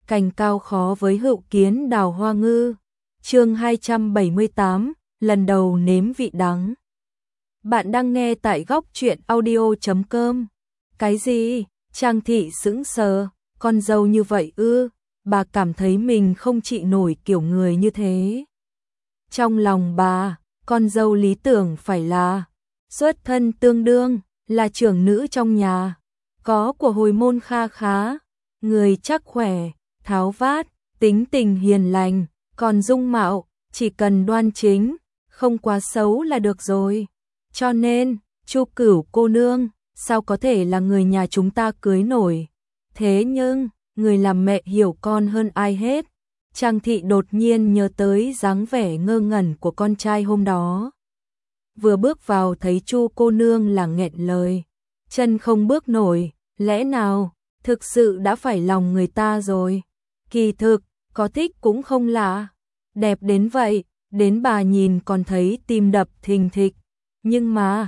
cành cao khó với hữu kiến đào hoa ngư. Chương 278, lần đầu nếm vị đắng. Bạn đang nghe tại góc truyện audio.com. Cái gì? Trang Thị sững sờ, con dâu như vậy ư? Bà cảm thấy mình không chịu nổi kiểu người như thế. Trong lòng bà, con dâu lý tưởng phải là xuất thân tương đương, là trưởng nữ trong nhà, có của hồi môn kha khá, người chắc khỏe, tháo vát, tính tình hiền lành, còn dung mạo, chỉ cần đoan chính, không quá xấu là được rồi. Cho nên, Chu Cửu cô nương, sao có thể là người nhà chúng ta cưới nổi? Thế nhưng, người làm mẹ hiểu con hơn ai hết. Trang Thị đột nhiên nhớ tới dáng vẻ ngơ ngẩn của con trai hôm đó. Vừa bước vào thấy Chu cô nương là nghẹn lời, chân không bước nổi, lẽ nào thực sự đã phải lòng người ta rồi. Kỳ thực, có thích cũng không lạ, đẹp đến vậy, đến bà nhìn còn thấy tim đập thình thịch. Nhưng mà,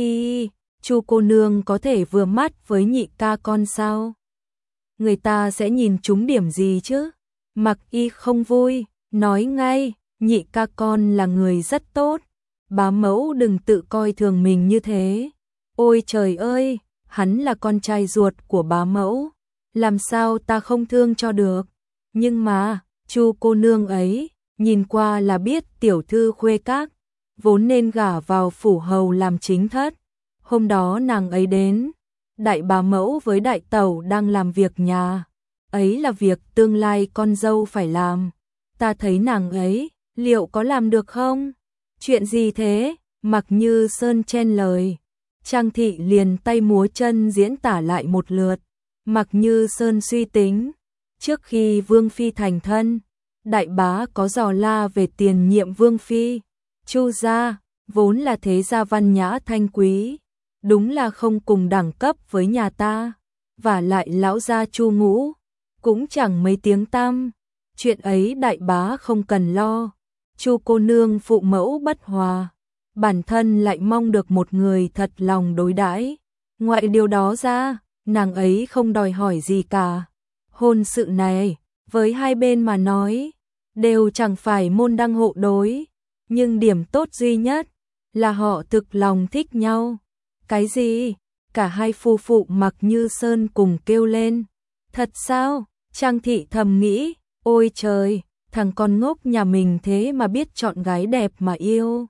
Chu cô nương có thể vừa mắt với nhị ca con sao? Người ta sẽ nhìn trúng điểm gì chứ? Mặc Y không vui, nói ngay, nhị ca con là người rất tốt, bá mẫu đừng tự coi thường mình như thế. Ôi trời ơi, hắn là con trai ruột của bá mẫu, làm sao ta không thương cho được. Nhưng mà, Chu cô nương ấy, nhìn qua là biết tiểu thư khuê các, vốn nên gả vào phủ hầu làm chính thất. Hôm đó nàng ấy đến, đại bá mẫu với đại tẩu đang làm việc nhà, ấy là việc tương lai con dâu phải làm. Ta thấy nàng ấy, liệu có làm được không? Chuyện gì thế? Mặc Như Sơn chen lời. Trang Thị liền tay múa chân diễn tả lại một lượt. Mặc Như Sơn suy tính, trước khi Vương Phi thành thân, đại bá có dò la về tiền nhiệm Vương Phi. Chu gia, vốn là thế gia văn nhã thanh quý, đúng là không cùng đẳng cấp với nhà ta. Và lại lão gia Chu Ngũ, cũng chẳng mấy tiếng tăm. Chuyện ấy đại bá không cần lo. Chu cô nương phụ mẫu bất hòa, bản thân lại mong được một người thật lòng đối đãi. Ngoại điều đó ra, nàng ấy không đòi hỏi gì cả. Hôn sự này, với hai bên mà nói, đều chẳng phải môn đăng hộ đối. Nhưng điểm tốt duy nhất là họ thực lòng thích nhau. Cái gì? Cả hai phu phụ Mặc Như Sơn cùng kêu lên. Thật sao? Trang Thị thầm nghĩ, ôi trời, thằng con ngốc nhà mình thế mà biết chọn gái đẹp mà yêu.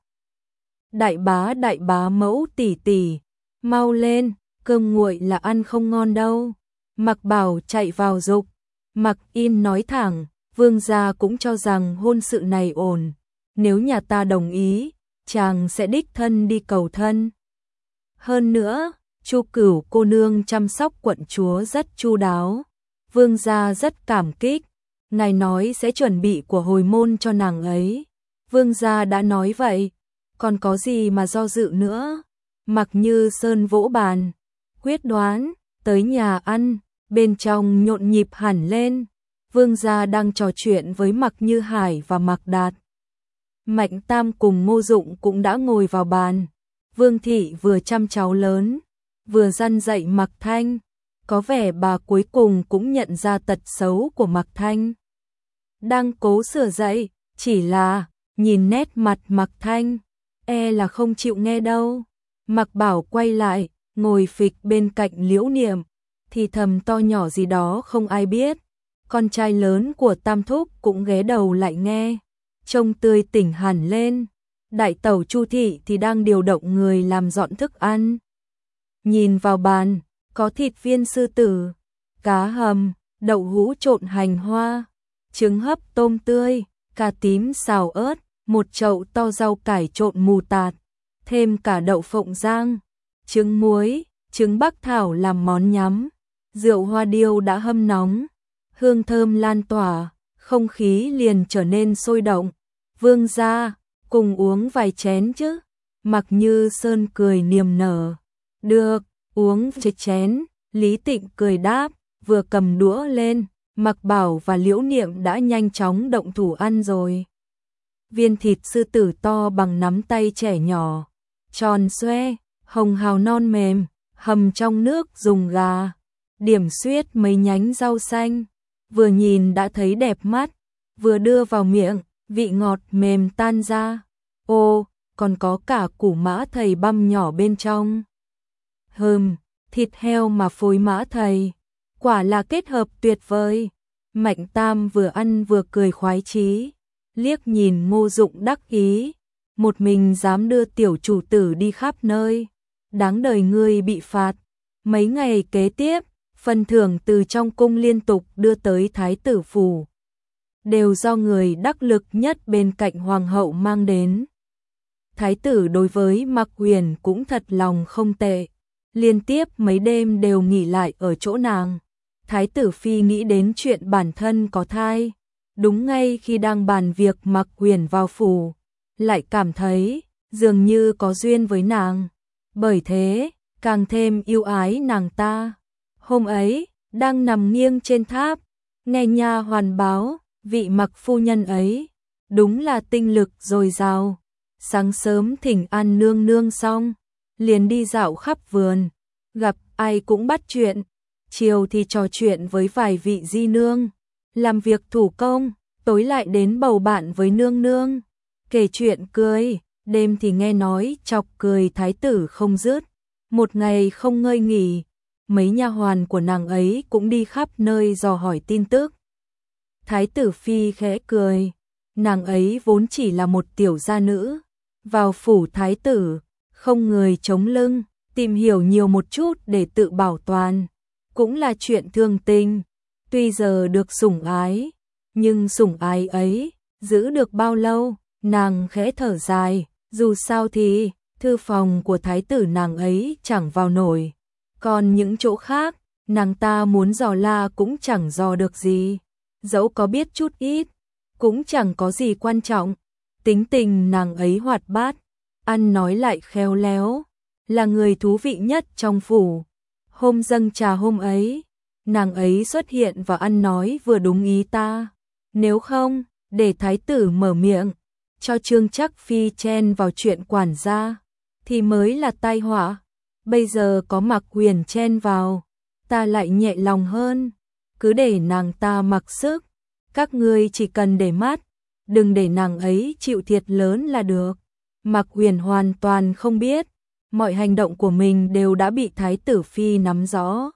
Đại bá mẫu tỷ tỷ, mau lên, cơm nguội là ăn không ngon đâu. Mặc Bảo chạy vào giục. Mặc In nói thẳng, vương gia cũng cho rằng hôn sự này ổn. Nếu nhà ta đồng ý, chàng sẽ đích thân đi cầu thân. Hơn nữa, Chu Cửu cô nương chăm sóc quận chúa rất chu đáo. Vương gia rất cảm kích, ngài nói sẽ chuẩn bị của hồi môn cho nàng ấy. Vương gia đã nói vậy, còn có gì mà do dự nữa. Mặc Như Sơn vỗ bàn, quyết đoán, tới nhà ăn, bên trong nhộn nhịp hẳn lên. Vương gia đang trò chuyện với Mặc Như Hải và Mặc Đạt. Mạnh Tam cùng Ngô Dụng cũng đã ngồi vào bàn. Vương thị vừa chăm cháu lớn, vừa răn dạy Mặc Thanh. Có vẻ bà cuối cùng cũng nhận ra tật xấu của Mặc Thanh, đang cố sửa dạy, chỉ là nhìn nét mặt Mặc Thanh, là không chịu nghe đâu. Mặc Bảo quay lại, ngồi phịch bên cạnh Liễu Niệm, thì thầm to nhỏ gì đó không ai biết. Con trai lớn của Tam Thúc cũng ghé đầu lại nghe, trông tươi tỉnh hẳn lên. Đại tẩu Chu Thị thì đang điều động người làm dọn thức ăn. Nhìn vào bàn, có thịt viên sư tử, cá hầm, đậu hũ trộn hành hoa, trứng hấp tôm tươi, cà tím xào ớt, một chậu to rau cải trộn mù tạt, thêm cả đậu phộng rang, trứng muối, trứng bắc thảo làm món nhắm. Rượu hoa điêu đã hâm nóng, hương thơm lan tỏa, không khí liền trở nên sôi động. Vương gia, cùng uống vài chén chứ? Mặc Như Sơn cười niềm nở. Được, uống chén. Lý Tịnh cười đáp, vừa cầm đũa lên. Mặc Bảo và Liễu Niệm đã nhanh chóng động thủ ăn rồi. Viên thịt sư tử to bằng nắm tay trẻ nhỏ, tròn xoe, hồng hào non mềm, hầm trong nước dùng gà, điểm xuyết mấy nhánh rau xanh. vừa nhìn đã thấy đẹp mắt, vừa đưa vào miệng, vị ngọt mềm tan ra. Ô, còn có cả củ mã thầy băm nhỏ bên trong. Thịt heo mà phối mã thầy, quả là kết hợp tuyệt vời. Mạnh Tam vừa ăn vừa cười khoái chí, liếc nhìn Ngô Dụng đắc ý, một mình dám đưa tiểu chủ tử đi khắp nơi, đáng đời ngươi bị phạt. Mấy ngày kế tiếp, phần thưởng từ trong cung liên tục đưa tới thái tử phủ, đều do người đắc lực nhất bên cạnh hoàng hậu mang đến. Thái tử đối với Mạc Huyền cũng thật lòng không tệ, liên tiếp mấy đêm đều nghỉ lại ở chỗ nàng. Thái tử phi nghĩ đến chuyện bản thân có thai, đúng ngay khi đang bàn việc Mạc Huyền vào phủ, lại cảm thấy dường như có duyên với nàng, bởi thế càng thêm yêu ái nàng ta. Hôm ấy, đang nằm nghiêng trên tháp, nghe nha hoàn báo, vị Mạc phu nhân ấy đúng là tinh lực dồi dào. Sáng sớm thỉnh an nương nương xong, liền đi dạo khắp vườn, gặp ai cũng bắt chuyện, chiều thì trò chuyện với vài vị di nương, làm việc thủ công, tối lại đến bầu bạn với nương nương, kể chuyện cười, đêm thì nghe nói chọc cười thái tử không dứt, một ngày không ngơi nghỉ. Mấy nha hoàn của nàng ấy cũng đi khắp nơi dò hỏi tin tức. Thái tử phi khẽ cười, nàng ấy vốn chỉ là một tiểu gia nữ, vào phủ thái tử, không người chống lưng, tìm hiểu nhiều một chút để tự bảo toàn, cũng là chuyện thường tình. Tuy giờ được sủng ái, nhưng sủng ái ấy giữ được bao lâu, nàng khẽ thở dài, dù sao thì thư phòng của thái tử nàng ấy chẳng vào nổi, còn những chỗ khác, nàng ta muốn dò la cũng chẳng dò được gì, dẫu có biết chút ít, cũng chẳng có gì quan trọng. Tính tình nàng ấy hoạt bát, ăn nói lại khéo léo, là người thú vị nhất trong phủ. Hôm dâng trà hôm ấy, nàng ấy xuất hiện và ăn nói vừa đúng ý ta. Nếu không, để thái tử mở miệng, cho Trương Trắc Phi chen vào chuyện quản gia, thì mới là tai họa. Bây giờ có Mạc Huyền chen vào, ta lại nhẹ lòng hơn. Cứ để nàng ta mặc sức, các ngươi chỉ cần để mắt, đừng để nàng ấy chịu thiệt lớn là được. Mạc Huyền hoàn toàn không biết, mọi hành động của mình đều đã bị thái tử phi nắm rõ.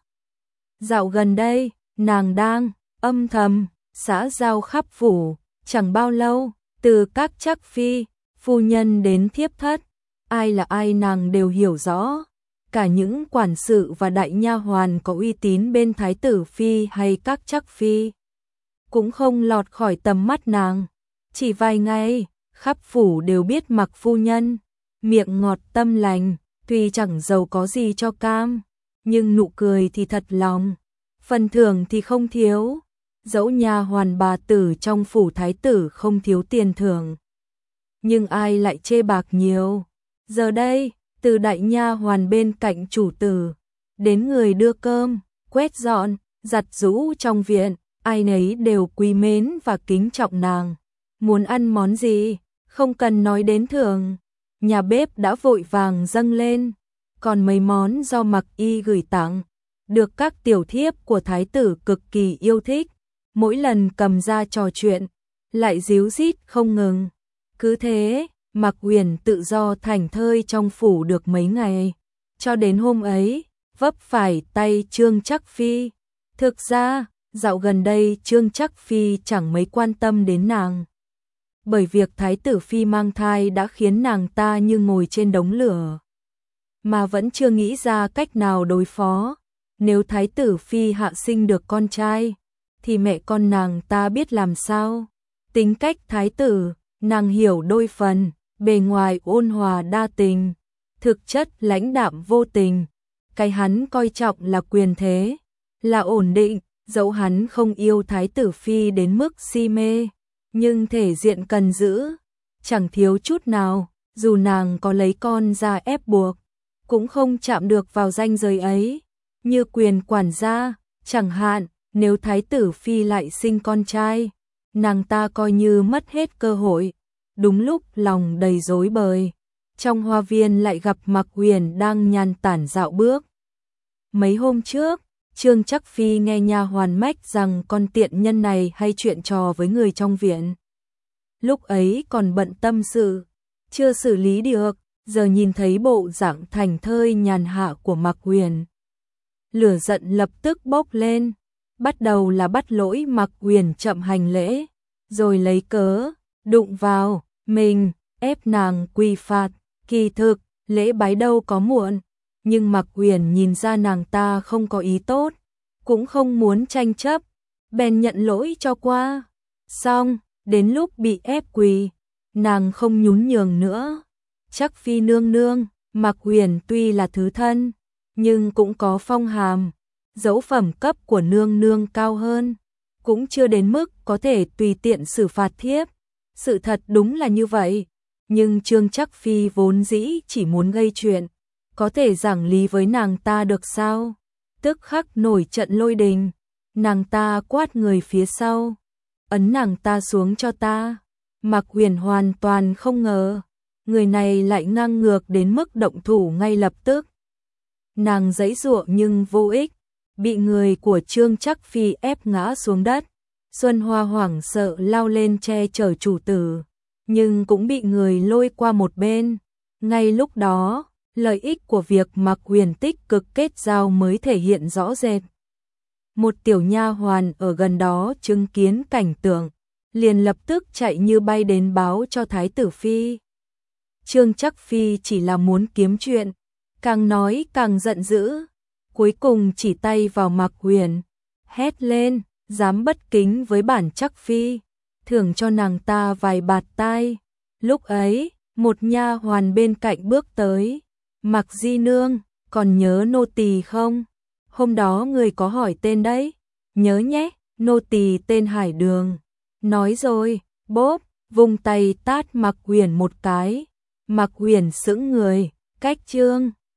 Dạo gần đây, nàng đang âm thầm xã giao khắp phủ, chẳng bao lâu, từ các Trắc Phi, phu nhân đến thiếp thất, ai là ai nàng đều hiểu rõ. Cả những quản sự và đại nha hoàn có uy tín bên thái tử phi hay các Trắc Phi cũng không lọt khỏi tầm mắt nàng. Chỉ vài ngày, khắp phủ đều biết Mạc phu nhân, miệng ngọt tâm lành, tuy chẳng giàu có gì cho cam, nhưng nụ cười thì thật lòng, phần thưởng thì không thiếu. Dẫu nha hoàn bà tử trong phủ thái tử không thiếu tiền thưởng, nhưng ai lại chê bạc nhiều. Giờ đây, từ đại nha hoàn bên cạnh chủ tử, đến người đưa cơm, quét dọn, giặt giũ trong viện, ai nấy đều quý mến và kính trọng nàng. Muốn ăn món gì, không cần nói đến thưởng, nhà bếp đã vội vàng dâng lên. Còn mấy món do Mạc Y gửi tặng, được các tiểu thiếp của thái tử cực kỳ yêu thích, mỗi lần cầm ra trò chuyện, lại díu dít không ngừng. Cứ thế, Mạc Huyền tự do thảnh thơi trong phủ được mấy ngày, cho đến hôm ấy, vấp phải tay Trương Trắc Phi. Thực ra, dạo gần đây Trương Trắc Phi chẳng mấy quan tâm đến nàng, bởi việc thái tử phi mang thai đã khiến nàng ta như ngồi trên đống lửa, mà vẫn chưa nghĩ ra cách nào đối phó. Nếu thái tử phi hạ sinh được con trai, thì mẹ con nàng ta biết làm sao. Tính cách thái tử, nàng hiểu đôi phần, bề ngoài ôn hòa đa tình, thực chất lãnh đạm vô tình. Cái hắn coi trọng là quyền thế, là ổn định, dẫu hắn không yêu thái tử phi đến mức si mê, nhưng thể diện cần giữ, chẳng thiếu chút nào, dù nàng có lấy con ra ép buộc, cũng không chạm được vào ranh giới ấy. Như quyền quản gia, chẳng hạn, nếu thái tử phi lại sinh con trai, nàng ta coi như mất hết cơ hội. Đúng lúc lòng đầy rối bời, trong hoa viên lại gặp Mạc Huyền đang nhàn tản dạo bước. Mấy hôm trước, Trương Trắc Phi nghe nha hoàn mách rằng con tiện nhân này hay chuyện trò với người trong viện. Lúc ấy còn bận tâm sự, chưa xử lý được, giờ nhìn thấy bộ dạng thành thơi nhàn hạ của Mạc Huyền. Lửa giận lập tức bốc lên, bắt đầu là bắt lỗi Mạc Huyền chậm hành lễ, rồi lấy cớ, đụng vào, mình, ép nàng quỳ phạt, kỳ thực, lễ bái đâu có muộn, nhưng Mạc Huyền nhìn ra nàng ta không có ý tốt, cũng không muốn tranh chấp, bèn nhận lỗi cho qua. Xong, đến lúc bị ép quỳ, nàng không nhún nhường nữa. Trắc Phi nương nương, Mạc Huyền tuy là thứ thân, nhưng cũng có phong hàm, dẫu phẩm cấp của nương nương cao hơn, cũng chưa đến mức có thể tùy tiện xử phạt thiếp. Sự thật đúng là như vậy, nhưng Trương Trắc Phi vốn dĩ chỉ muốn gây chuyện, có thể giảng lý với nàng ta được sao? Tức khắc nổi trận lôi đình, nàng ta quát người phía sau, ấn nàng ta xuống cho ta. Mạc Huyền hoàn toàn không ngờ, người này lại ngang ngược đến mức động thủ ngay lập tức. Nàng giãy giụa nhưng vô ích, bị người của Trương Trắc Phi ép ngã xuống đất. Xuân Hoa hoảng sợ lao lên che chở chủ tử, nhưng cũng bị người lôi qua một bên. Ngay lúc đó, lợi ích của việc Mạc Huyền tích cực kết giao mới thể hiện rõ rệt. Một tiểu nha hoàn ở gần đó chứng kiến cảnh tượng, liền lập tức chạy như bay đến báo cho Thái tử Phi. Trương Trắc Phi chỉ là muốn kiếm chuyện, càng nói càng giận dữ, cuối cùng chỉ tay vào Mạc Huyền, hét lên, dám bất kính với bản Trắc Phi, thưởng cho nàng ta vài bạt tai. Lúc ấy, một nha hoàn bên cạnh bước tới, Mạc di nương, còn nhớ nô tỳ không? Hôm đó người có hỏi tên đấy, nhớ nhé, nô tỳ tên Hải Đường. Nói rồi, bốp, vung tay tát Mạc Huyền một cái. Mạc Huyền sững người, cách Trương